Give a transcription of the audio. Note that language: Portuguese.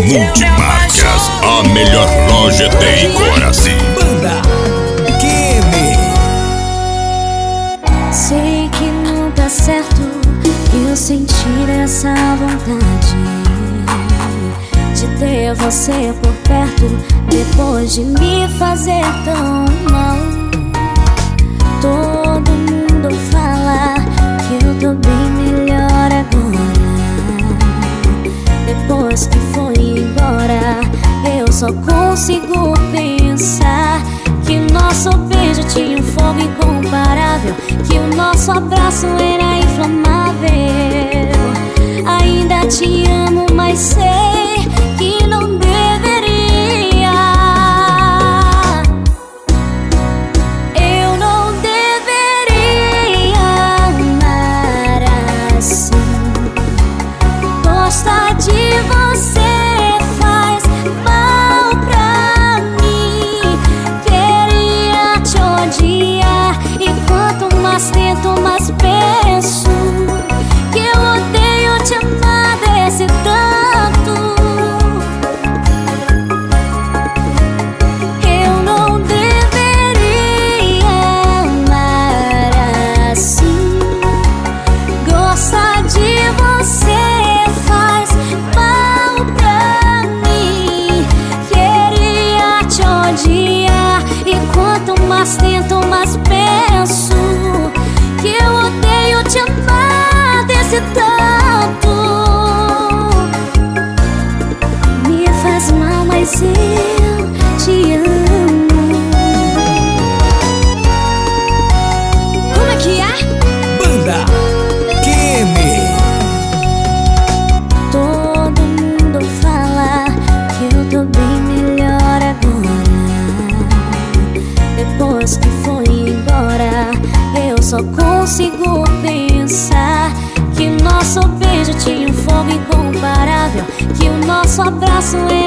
Multimarcas, a melhor loja de Coraci. Banda Kene. Sei que não tá certo eu sentir essa vontade de ter você por perto, depois de me fazer tão mal. Todo mundo fala que eu tô bem melhor agora. Depois que foi embora, eu só consigo pensar que o nosso beijo tinha um fogo incomparável, que o nosso abraço era inflamável. Ainda te amo, mas sei que não deveria. Eu não deveria amar assim. Gostar de você faz mal pra mim. Queria te odiar, e quanto mais tento, mais penso que eu odeio te amar desse tanto. Eu não deveria amar assim. Gostar de você faz mal pra mim. Queria te odiar, e quanto mais tento, mais penso que eu odeio te amar desse tanto. Me faz mal, mas eu te amo. Como é que é? Banda Kene. Todo mundo fala que eu tô bem melhor agora. Depois que foi embora, eu só consigo pensar que o nosso beijo tinha um fogo incomparável, que o nosso abraço